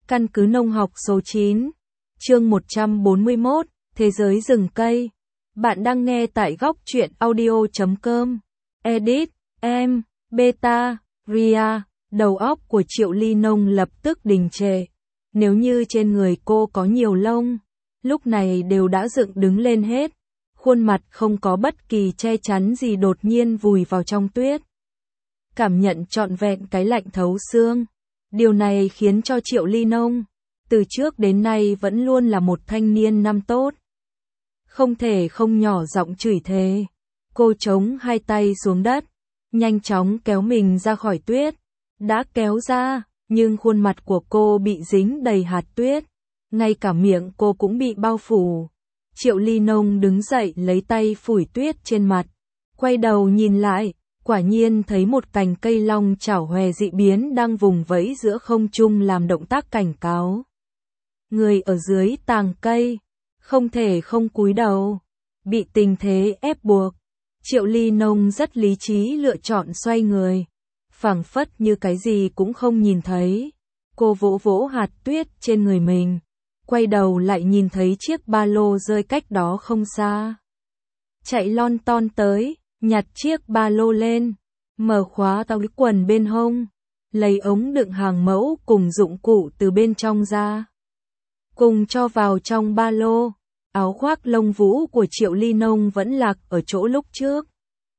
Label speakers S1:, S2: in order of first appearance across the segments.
S1: Căn cứ nông học số 9, chương 141, Thế giới rừng cây. Bạn đang nghe tại góc truyện audio.com. Edit, em, beta, ria, đầu óc của Triệu Ly Nông lập tức đình trệ. Nếu như trên người cô có nhiều lông, lúc này đều đã dựng đứng lên hết. Khuôn mặt không có bất kỳ che chắn gì đột nhiên vùi vào trong tuyết. Cảm nhận trọn vẹn cái lạnh thấu xương. Điều này khiến cho Triệu Ly Nông, từ trước đến nay vẫn luôn là một thanh niên năm tốt. Không thể không nhỏ giọng chửi thề. Cô chống hai tay xuống đất, nhanh chóng kéo mình ra khỏi tuyết. Đã kéo ra, nhưng khuôn mặt của cô bị dính đầy hạt tuyết. Ngay cả miệng cô cũng bị bao phủ. Triệu Ly Nông đứng dậy lấy tay phủi tuyết trên mặt. Quay đầu nhìn lại, quả nhiên thấy một cành cây long chảo hòe dị biến đang vùng vẫy giữa không trung làm động tác cảnh cáo. Người ở dưới tàng cây, không thể không cúi đầu. Bị tình thế ép buộc, Triệu Ly Nông rất lý trí lựa chọn xoay người. Phảng phất như cái gì cũng không nhìn thấy. Cô vỗ vỗ hạt tuyết trên người mình. Quay đầu lại nhìn thấy chiếc ba lô rơi cách đó không xa. Chạy lon ton tới, nhặt chiếc ba lô lên, mở khóa túi quần bên hông, lấy ống đựng hàng mẫu cùng dụng cụ từ bên trong ra. Cùng cho vào trong ba lô, áo khoác lông vũ của Triệu Ly Nông vẫn lạc ở chỗ lúc trước.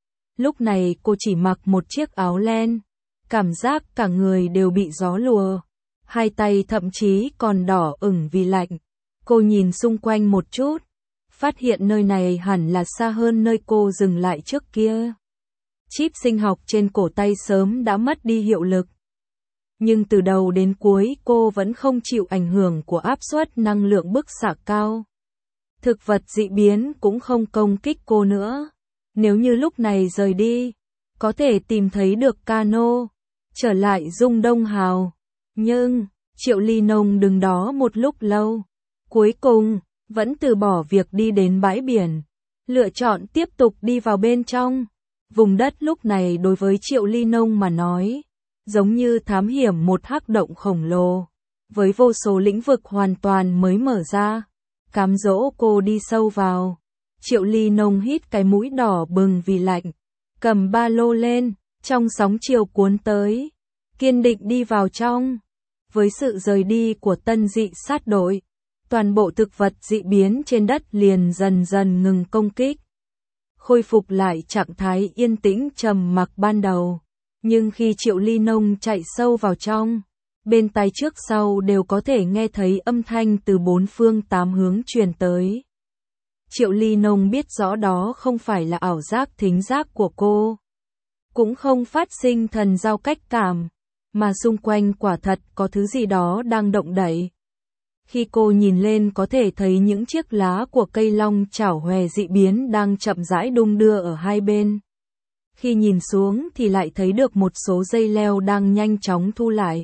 S1: Lúc này cô chỉ mặc một chiếc áo len, cảm giác cả người đều bị gió lùa. Hai tay thậm chí còn đỏ ửng vì lạnh. Cô nhìn xung quanh một chút, phát hiện nơi này hẳn là xa hơn nơi cô dừng lại trước kia. Chip sinh học trên cổ tay sớm đã mất đi hiệu lực. Nhưng từ đầu đến cuối cô vẫn không chịu ảnh hưởng của áp suất năng lượng bức xạ cao. Thực vật dị biến cũng không công kích cô nữa. Nếu như lúc này rời đi, có thể tìm thấy được cano, trở lại Dung Đông Hào. Nhưng, Triệu Ly Nông đứng đó một lúc lâu. Cuối cùng, vẫn từ bỏ việc đi đến bãi biển. Lựa chọn tiếp tục đi vào bên trong. Vùng đất lúc này đối với Triệu Ly Nông mà nói, giống như thám hiểm một hắc động khổng lồ. Với vô số lĩnh vực hoàn toàn mới mở ra. Cám dỗ cô đi sâu vào. Triệu Ly Nông hít cái mũi đỏ bừng vì lạnh. Cầm ba lô lên, trong sóng chiều cuốn tới. Kiên định đi vào trong. Với sự rời đi của tân dị sát đội, toàn bộ thực vật dị biến trên đất liền dần dần ngừng công kích. Khôi phục lại trạng thái yên tĩnh trầm mặc ban đầu. Nhưng khi Triệu Ly Nông chạy sâu vào trong, bên tai trước sau đều có thể nghe thấy âm thanh từ bốn phương tám hướng truyền tới. Triệu Ly Nông biết rõ đó không phải là ảo giác thính giác của cô. Cũng không phát sinh thần giao cách cảm. Mà xung quanh quả thật có thứ gì đó đang động đậy. Khi cô nhìn lên có thể thấy những chiếc lá của cây long chảo hòe dị biến đang chậm rãi đung đưa ở hai bên. Khi nhìn xuống thì lại thấy được một số dây leo đang nhanh chóng thu lại.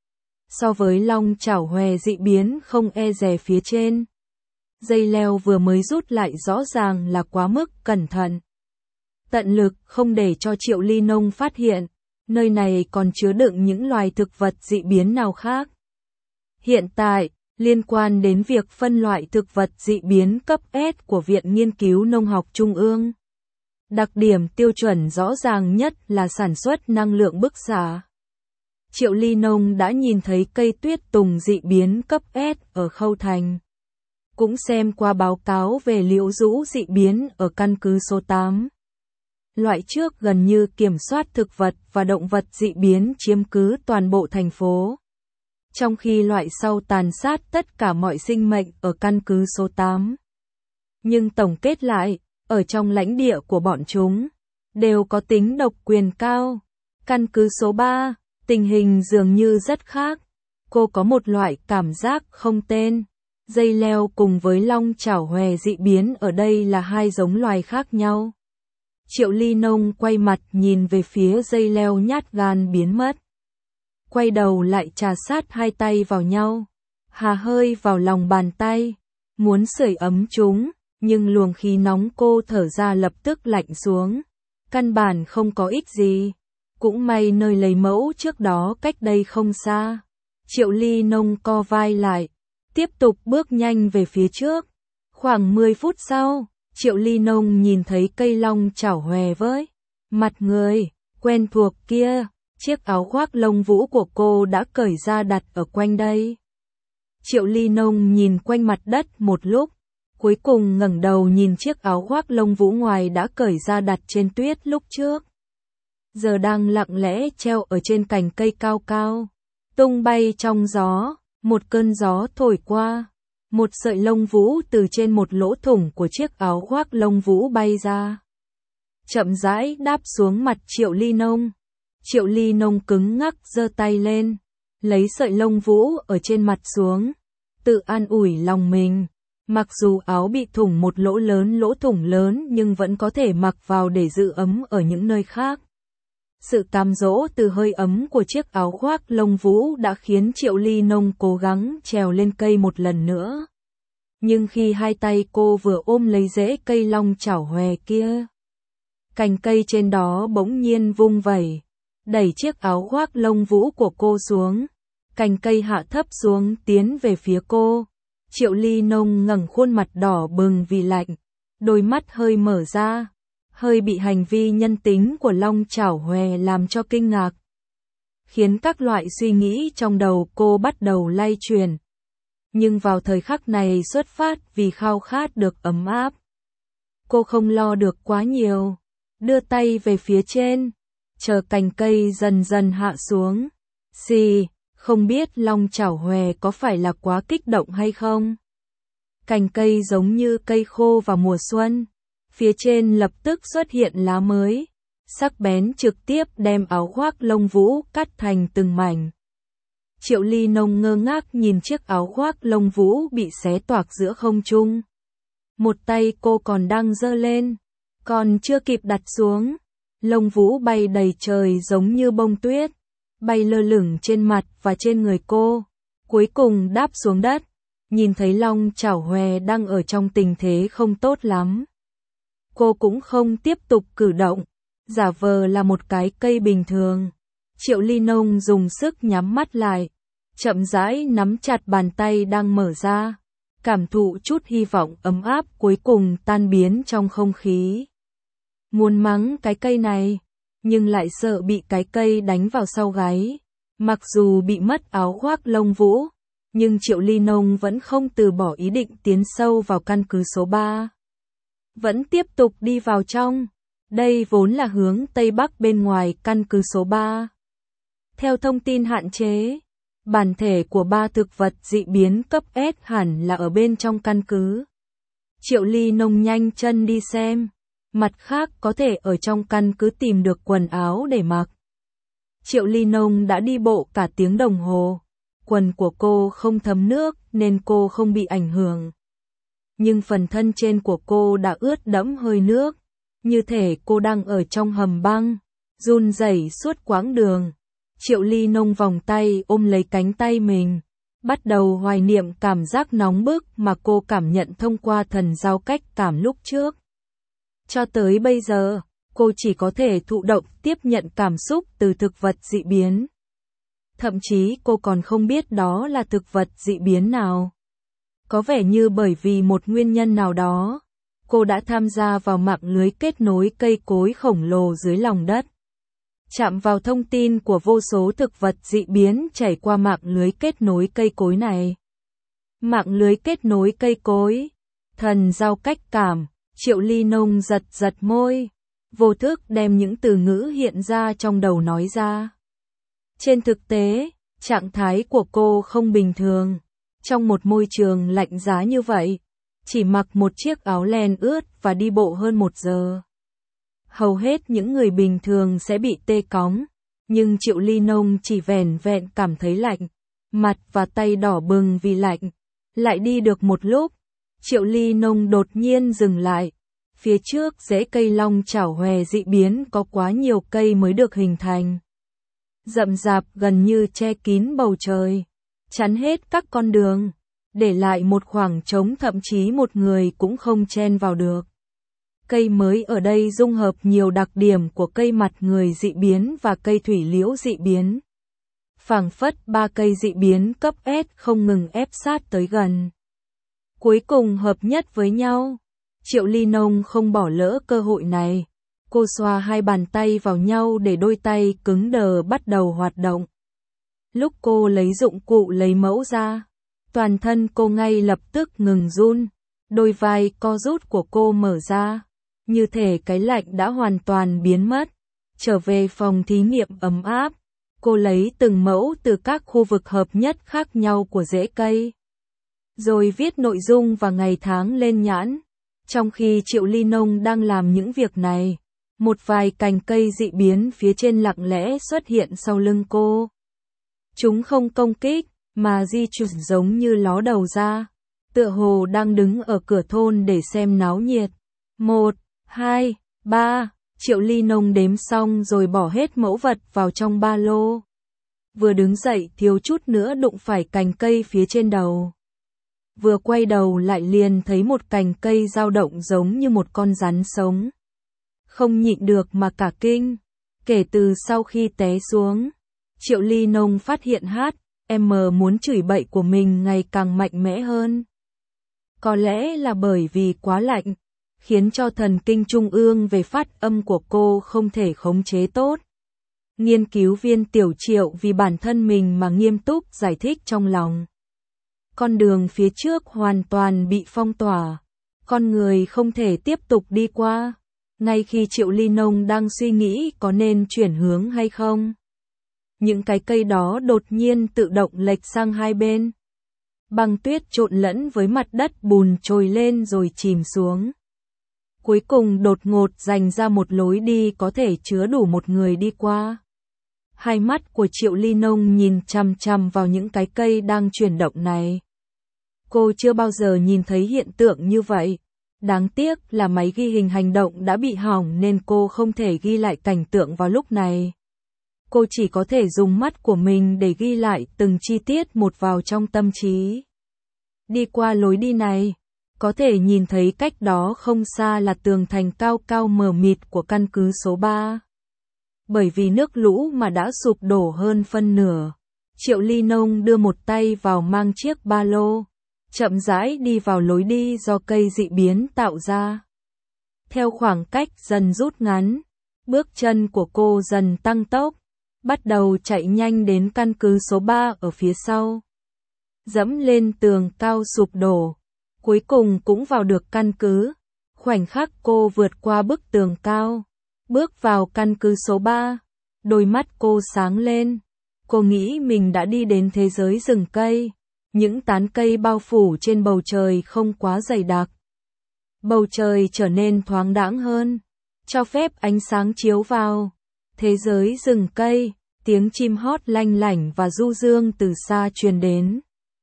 S1: So với long chảo hòe dị biến không e dè phía trên, dây leo vừa mới rút lại rõ ràng là quá mức cẩn thận. Tận lực không để cho Triệu Ly Nông phát hiện. Nơi này còn chứa đựng những loài thực vật dị biến nào khác. Hiện tại, liên quan đến việc phân loại thực vật dị biến cấp S của Viện Nghiên cứu Nông học Trung ương. Đặc điểm tiêu chuẩn rõ ràng nhất là sản xuất năng lượng bức xạ. Triệu Ly Nông đã nhìn thấy cây tuyết tùng dị biến cấp S ở Khâu Thành. Cũng xem qua báo cáo về liễu rũ dị biến ở căn cứ số 8. Loại trước gần như kiểm soát thực vật và động vật dị biến chiếm cứ toàn bộ thành phố. Trong khi loại sau tàn sát tất cả mọi sinh mệnh ở căn cứ số 8. Nhưng tổng kết lại, ở trong lãnh địa của bọn chúng, đều có tính độc quyền cao. Căn cứ số 3, tình hình dường như rất khác. Cô có một loại cảm giác không tên. Dây leo cùng với long chảo hòe dị biến ở đây là hai giống loài khác nhau. Triệu Ly Nông quay mặt nhìn về phía dây leo nhát gan biến mất. Quay đầu lại trà sát hai tay vào nhau. Hà hơi vào lòng bàn tay. Muốn sưởi ấm chúng, nhưng luồng khí nóng cô thở ra lập tức lạnh xuống. Căn bản không có ích gì. Cũng may nơi lấy mẫu trước đó cách đây không xa. Triệu Ly Nông co vai lại, tiếp tục bước nhanh về phía trước. Khoảng 10 phút sau, Triệu Ly Nông nhìn thấy cây long chảo hòe với mặt người quen thuộc kia, chiếc áo khoác lông vũ của cô đã cởi ra đặt ở quanh đây. Triệu Ly Nông nhìn quanh mặt đất một lúc, cuối cùng ngẩng đầu nhìn chiếc áo khoác lông vũ ngoài đã cởi ra đặt trên tuyết lúc trước. Giờ đang lặng lẽ treo ở trên cành cây cao cao, tung bay trong gió, một cơn gió thổi qua. Một sợi lông vũ từ trên một lỗ thủng của chiếc áo khoác lông vũ bay ra. Chậm rãi đáp xuống mặt Triệu Ly Nông. Triệu Ly Nông cứng ngắc giơ tay lên, lấy sợi lông vũ ở trên mặt xuống, tự an ủi lòng mình. Mặc dù áo bị thủng một lỗ thủng lớn nhưng vẫn có thể mặc vào để giữ ấm ở những nơi khác. Sự cám dỗ từ hơi ấm của chiếc áo khoác lông vũ đã khiến Triệu Ly Nông cố gắng trèo lên cây một lần nữa. Nhưng khi hai tay cô vừa ôm lấy rễ cây long chảo hòe kia, cành cây trên đó bỗng nhiên vung vẩy, đẩy chiếc áo khoác lông vũ của cô xuống. Cành cây hạ thấp xuống tiến về phía cô. Triệu Ly Nông ngẩng khuôn mặt đỏ bừng vì lạnh, đôi mắt hơi mở ra, hơi bị hành vi nhân tính của long chảo hòe làm cho kinh ngạc, khiến các loại suy nghĩ trong đầu cô bắt đầu lay chuyển. Nhưng vào thời khắc này xuất phát vì khao khát được ấm áp, cô không lo được quá nhiều, đưa tay về phía trên, chờ cành cây dần dần hạ xuống. Xì, không biết long chảo hòe có phải là quá kích động hay không? Cành cây giống như cây khô vào mùa xuân, phía trên lập tức xuất hiện lá mới, sắc bén trực tiếp đem áo khoác lông vũ cắt thành từng mảnh. Triệu Ly Nông ngơ ngác nhìn chiếc áo khoác lông vũ bị xé toạc giữa không trung. Một tay cô còn đang giơ lên, còn chưa kịp đặt xuống, lông vũ bay đầy trời giống như bông tuyết, bay lơ lửng trên mặt và trên người cô, cuối cùng đáp xuống đất. Nhìn thấy long chảo hòe đang ở trong tình thế không tốt lắm, cô cũng không tiếp tục cử động, giả vờ là một cái cây bình thường. Triệu Ly Nông dùng sức nhắm mắt lại, chậm rãi nắm chặt bàn tay đang mở ra, cảm thụ chút hy vọng ấm áp cuối cùng tan biến trong không khí. Muốn mắng cái cây này, nhưng lại sợ bị cái cây đánh vào sau gáy. Mặc dù bị mất áo khoác lông vũ, nhưng Triệu Ly Nông vẫn không từ bỏ ý định tiến sâu vào căn cứ số 3. Vẫn tiếp tục đi vào trong. Đây vốn là hướng Tây Bắc bên ngoài căn cứ số 3. Theo thông tin hạn chế, bản thể của 3 thực vật dị biến cấp S hẳn là ở bên trong căn cứ. Triệu Ly Nông nhanh chân đi xem. Mặt khác có thể ở trong căn cứ tìm được quần áo để mặc. Triệu Ly Nông đã đi bộ cả tiếng đồng hồ. Quần của cô không thấm nước nên cô không bị ảnh hưởng. Nhưng phần thân trên của cô đã ướt đẫm hơi nước, như thể cô đang ở trong hầm băng, run rẩy suốt quãng đường. Triệu Ly Nông vòng tay ôm lấy cánh tay mình, bắt đầu hoài niệm cảm giác nóng bức mà cô cảm nhận thông qua thần giao cách cảm lúc trước. Cho tới bây giờ, cô chỉ có thể thụ động tiếp nhận cảm xúc từ thực vật dị biến. Thậm chí cô còn không biết đó là thực vật dị biến nào. Có vẻ như bởi vì một nguyên nhân nào đó, cô đã tham gia vào mạng lưới kết nối cây cối khổng lồ dưới lòng đất. Chạm vào thông tin của vô số thực vật dị biến chảy qua mạng lưới kết nối cây cối này. Mạng lưới kết nối cây cối, thần giao cách cảm. Triệu Ly Nông giật giật môi, vô thức đem những từ ngữ hiện ra trong đầu nói ra. Trên thực tế, trạng thái của cô không bình thường. Trong một môi trường lạnh giá như vậy, chỉ mặc một chiếc áo len ướt và đi bộ hơn 1 giờ. Hầu hết những người bình thường sẽ bị tê cóng, nhưng Triệu Ly Nông chỉ vẻn vẹn cảm thấy lạnh, mặt và tay đỏ bừng vì lạnh. Lại đi được một lúc, Triệu Ly Nông đột nhiên dừng lại. Phía trước rễ cây long chảo hòe dị biến có quá nhiều cây mới được hình thành. Rậm rạp gần như che kín bầu trời, chắn hết các con đường, để lại một khoảng trống thậm chí một người cũng không chen vào được. Cây mới ở đây dung hợp nhiều đặc điểm của cây mặt người dị biến và cây thủy liễu dị biến. phảng phất ba cây dị biến cấp S không ngừng ép sát tới gần. Cuối cùng hợp nhất với nhau. Triệu Ly Nông không bỏ lỡ cơ hội này. Cô xoa hai bàn tay vào nhau để đôi tay cứng đờ bắt đầu hoạt động. Lúc cô lấy dụng cụ lấy mẫu ra, toàn thân cô ngay lập tức ngừng run. Đôi vai co rút của cô mở ra, như thể cái lạnh đã hoàn toàn biến mất. Trở về phòng thí nghiệm ấm áp, cô lấy từng mẫu từ các khu vực hợp nhất khác nhau của rễ cây, rồi viết nội dung và ngày tháng lên nhãn. Trong khi Triệu Ly Nông đang làm những việc này, một vài cành cây dị biến phía trên lặng lẽ xuất hiện sau lưng cô. Chúng không công kích, mà di chuyển giống như ló đầu ra, tựa hồ đang đứng ở cửa thôn để xem náo nhiệt. 1, 2, 3, Triệu Ly Nông đếm xong rồi bỏ hết mẫu vật vào trong ba lô. Vừa đứng dậy thiếu chút nữa đụng phải cành cây phía trên đầu. Vừa quay đầu lại liền thấy một cành cây dao động giống như một con rắn sống. Không nhịn được mà cả kinh. Kể từ sau khi té xuống, Triệu Ly Nông phát hiện muốn chửi bậy của mình ngày càng mạnh mẽ hơn. Có lẽ là bởi vì quá lạnh, khiến cho thần kinh trung ương về phát âm của cô không thể khống chế tốt. Nghiên cứu viên Tiểu Triệu vì bản thân mình mà nghiêm túc giải thích trong lòng. Con đường phía trước hoàn toàn bị phong tỏa, con người không thể tiếp tục đi qua. Ngay khi Triệu Ly Nông đang suy nghĩ có nên chuyển hướng hay không, những cái cây đó đột nhiên tự động lệch sang hai bên. Băng tuyết trộn lẫn với mặt đất bùn trồi lên rồi chìm xuống. Cuối cùng đột ngột dành ra một lối đi có thể chứa đủ một người đi qua. Hai mắt của Triệu Ly Nông nhìn chằm chằm vào những cái cây đang chuyển động này. Cô chưa bao giờ nhìn thấy hiện tượng như vậy. Đáng tiếc là máy ghi hình hành động đã bị hỏng nên cô không thể ghi lại cảnh tượng vào lúc này. Cô chỉ có thể dùng mắt của mình để ghi lại từng chi tiết một vào trong tâm trí. Đi qua lối đi này, có thể nhìn thấy cách đó không xa là tường thành cao cao mờ mịt của căn cứ số 3. Bởi vì nước lũ mà đã sụp đổ hơn phân nửa, Triệu Ly Nông đưa một tay vào mang chiếc ba lô, chậm rãi đi vào lối đi do cây dị biến tạo ra. Theo khoảng cách dần rút ngắn, bước chân của cô dần tăng tốc, bắt đầu chạy nhanh đến căn cứ số 3 ở phía sau. Dẫm lên tường cao sụp đổ, cuối cùng cũng vào được căn cứ. Khoảnh khắc cô vượt qua bức tường cao, bước vào căn cứ số 3, đôi mắt cô sáng lên. Cô nghĩ mình đã đi đến thế giới rừng cây. Những tán cây bao phủ trên bầu trời không quá dày đặc. Bầu trời trở nên thoáng đãng hơn, cho phép ánh sáng chiếu vào. Thế giới rừng cây, tiếng chim hót lanh lảnh và du dương từ xa truyền đến.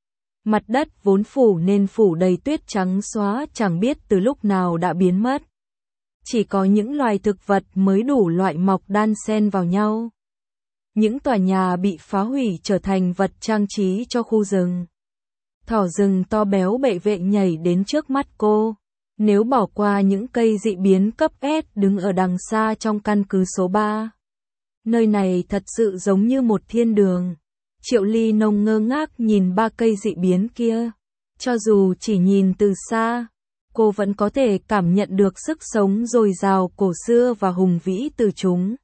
S1: Mặt đất vốn phủ nên phủ đầy tuyết trắng xóa chẳng biết từ lúc nào đã biến mất. Chỉ có những loài thực vật mới đủ loại mọc đan xen vào nhau. Những tòa nhà bị phá hủy trở thành vật trang trí cho khu rừng. Thỏ rừng to béo bệ vệ nhảy đến trước mắt cô. Nếu bỏ qua những cây dị biến cấp S đứng ở đằng xa trong căn cứ số 3. Nơi này thật sự giống như một thiên đường. Triệu Ly Nông ngơ ngác nhìn ba cây dị biến kia. Cho dù chỉ nhìn từ xa, cô vẫn có thể cảm nhận được sức sống dồi dào cổ xưa và hùng vĩ từ chúng.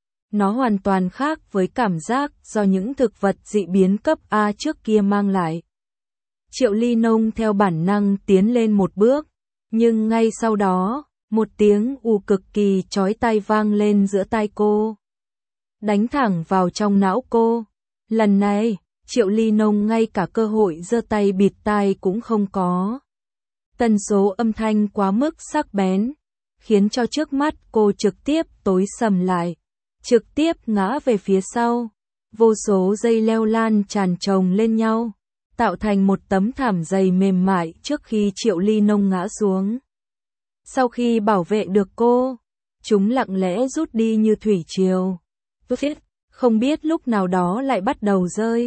S1: Nó hoàn toàn khác với cảm giác do những thực vật dị biến cấp A trước kia mang lại. Triệu Ly Nông theo bản năng tiến lên một bước, nhưng ngay sau đó, một tiếng ù cực kỳ chói tai vang lên giữa tai cô. Đánh thẳng vào trong não cô. Lần này, Triệu Ly Nông ngay cả cơ hội giơ tay bịt tai cũng không có. Tần số âm thanh quá mức sắc bén, khiến cho trước mắt cô trực tiếp tối sầm lại, trực tiếp ngã về phía sau. Vô số dây leo lan tràn chồng lên nhau, tạo thành một tấm thảm dày mềm mại trước khi Triệu Ly Nông ngã xuống. Sau khi bảo vệ được cô, chúng lặng lẽ rút đi như thủy triều. Không biết lúc nào đó lại bắt đầu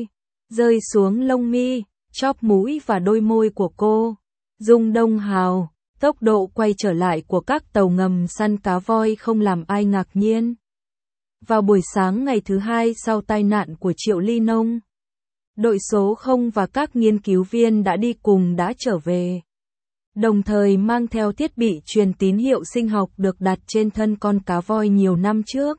S1: rơi xuống lông mi, chóp mũi và đôi môi của cô. Dung Đông Hào, tốc độ quay trở lại của các tàu ngầm săn cá voi không làm ai ngạc nhiên. Vào buổi sáng ngày thứ hai sau tai nạn của Triệu Ly Nông, đội số 0 và các nghiên cứu viên đã đi cùng đã trở về, đồng thời mang theo thiết bị truyền tín hiệu sinh học được đặt trên thân con cá voi nhiều năm trước.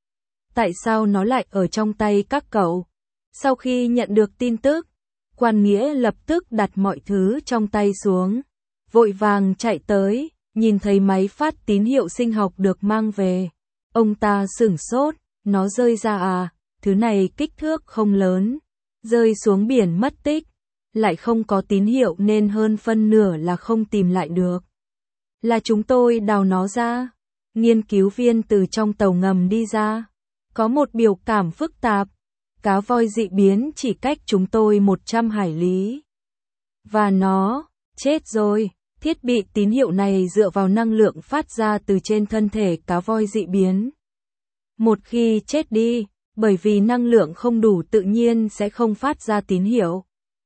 S1: Tại sao nó lại ở trong tay các cậu? Sau khi nhận được tin tức, Quan Nghĩa lập tức đặt mọi thứ trong tay xuống, vội vàng chạy tới, nhìn thấy máy phát tín hiệu sinh học được mang về. Ông ta sửng sốt, nó rơi ra à, thứ này kích thước không lớn, rơi xuống biển mất tích, lại không có tín hiệu nên hơn phân nửa là không tìm lại được. Là chúng tôi đào nó ra. Nghiên cứu viên từ trong tàu ngầm đi ra, có một biểu cảm phức tạp. Cá voi dị biến chỉ cách chúng tôi 100 hải lý. Và nó chết rồi. Thiết bị tín hiệu này dựa vào năng lượng phát ra từ trên thân thể cá voi dị biến. Một khi chết đi, bởi vì năng lượng không đủ tự nhiên sẽ không phát ra tín hiệu.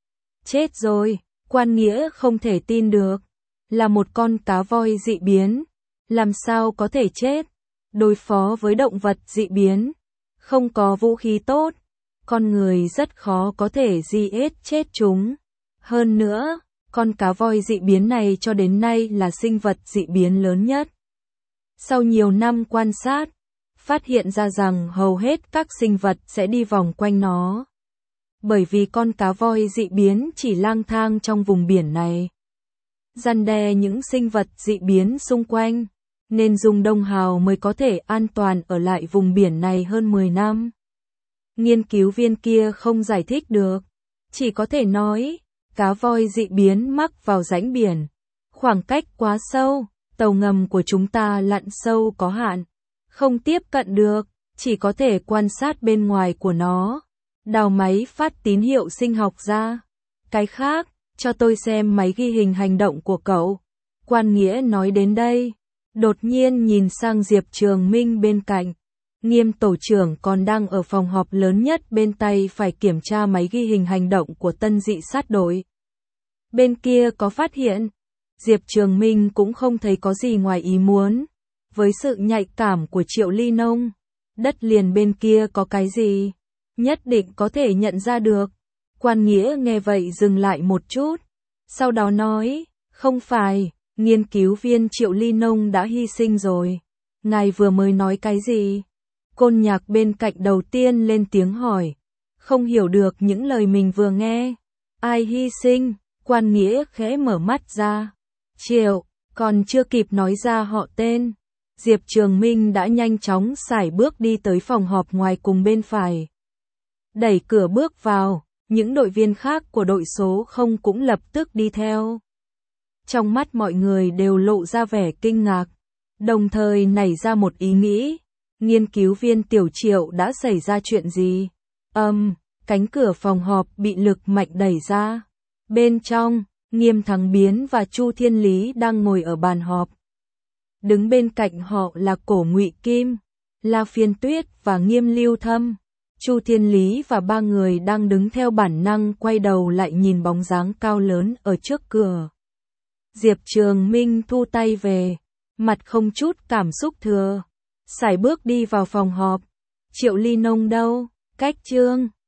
S1: Chết rồi, Quan Nghĩa không thể tin được. Là một con cá voi dị biến, làm sao có thể chết? Đối phó với động vật dị biến, không có vũ khí tốt, con người rất khó có thể giết chết chúng. Hơn nữa, con cá voi dị biến này cho đến nay là sinh vật dị biến lớn nhất. Sau nhiều năm quan sát, phát hiện ra rằng hầu hết các sinh vật sẽ đi vòng quanh nó. Bởi vì con cá voi dị biến chỉ lang thang trong vùng biển này, răn đe những sinh vật dị biến xung quanh, nên Dung Đông Hào mới có thể an toàn ở lại vùng biển này hơn 10 năm. Nghiên cứu viên kia không giải thích được, chỉ có thể nói, cá voi dị biến mắc vào rãnh biển, khoảng cách quá sâu, tàu ngầm của chúng ta lặn sâu có hạn, không tiếp cận được, chỉ có thể quan sát bên ngoài của nó, đào máy phát tín hiệu sinh học ra. Cái khác, cho tôi xem máy ghi hình hành động của cậu. Quan Nghĩa nói đến đây, đột nhiên nhìn sang Diệp Trường Minh bên cạnh. Nghiêm tổ trưởng còn đang ở phòng họp lớn nhất bên tay phải kiểm tra máy ghi hình hành động của tân dị sát đội. Bên kia có phát hiện, Diệp Trường Minh cũng không thấy có gì ngoài ý muốn. Với sự nhạy cảm của Triệu Ly Nông, đất liền bên kia có cái gì, nhất định có thể nhận ra được. Quan Nghĩa nghe vậy dừng lại một chút, sau đó nói, không phải, nghiên cứu viên Triệu Ly Nông đã hy sinh rồi. Ngài vừa mới nói cái gì? Côn Nhạc bên cạnh đầu tiên lên tiếng hỏi, không hiểu được những lời mình vừa nghe. Ai hy sinh? Quan Nghĩa khẽ mở mắt ra. Triệu, còn chưa kịp nói ra họ tên, Diệp Trường Minh đã nhanh chóng sải bước đi tới phòng họp ngoài cùng bên phải. Đẩy cửa bước vào, những đội viên khác của đội số 0 cũng lập tức đi theo. Trong mắt mọi người đều lộ ra vẻ kinh ngạc, đồng thời nảy ra một ý nghĩ. Nghiên cứu viên Tiểu Triệu đã xảy ra chuyện gì? Cánh cửa phòng họp bị lực mạnh đẩy ra. Bên trong, Nghiêm Thắng Biến và Chu Thiên Lý đang ngồi ở bàn họp. Đứng bên cạnh họ là Cổ Ngụy Kim, La Phiên Tuyết và Nghiêm Lưu Thâm. Chu Thiên Lý và ba người đang đứng theo bản năng quay đầu lại nhìn bóng dáng cao lớn ở trước cửa. Diệp Trường Minh thu tay về, mặt không chút cảm xúc thừa, sải bước đi vào phòng họp. Triệu Ly Nông đâu? Cách Trương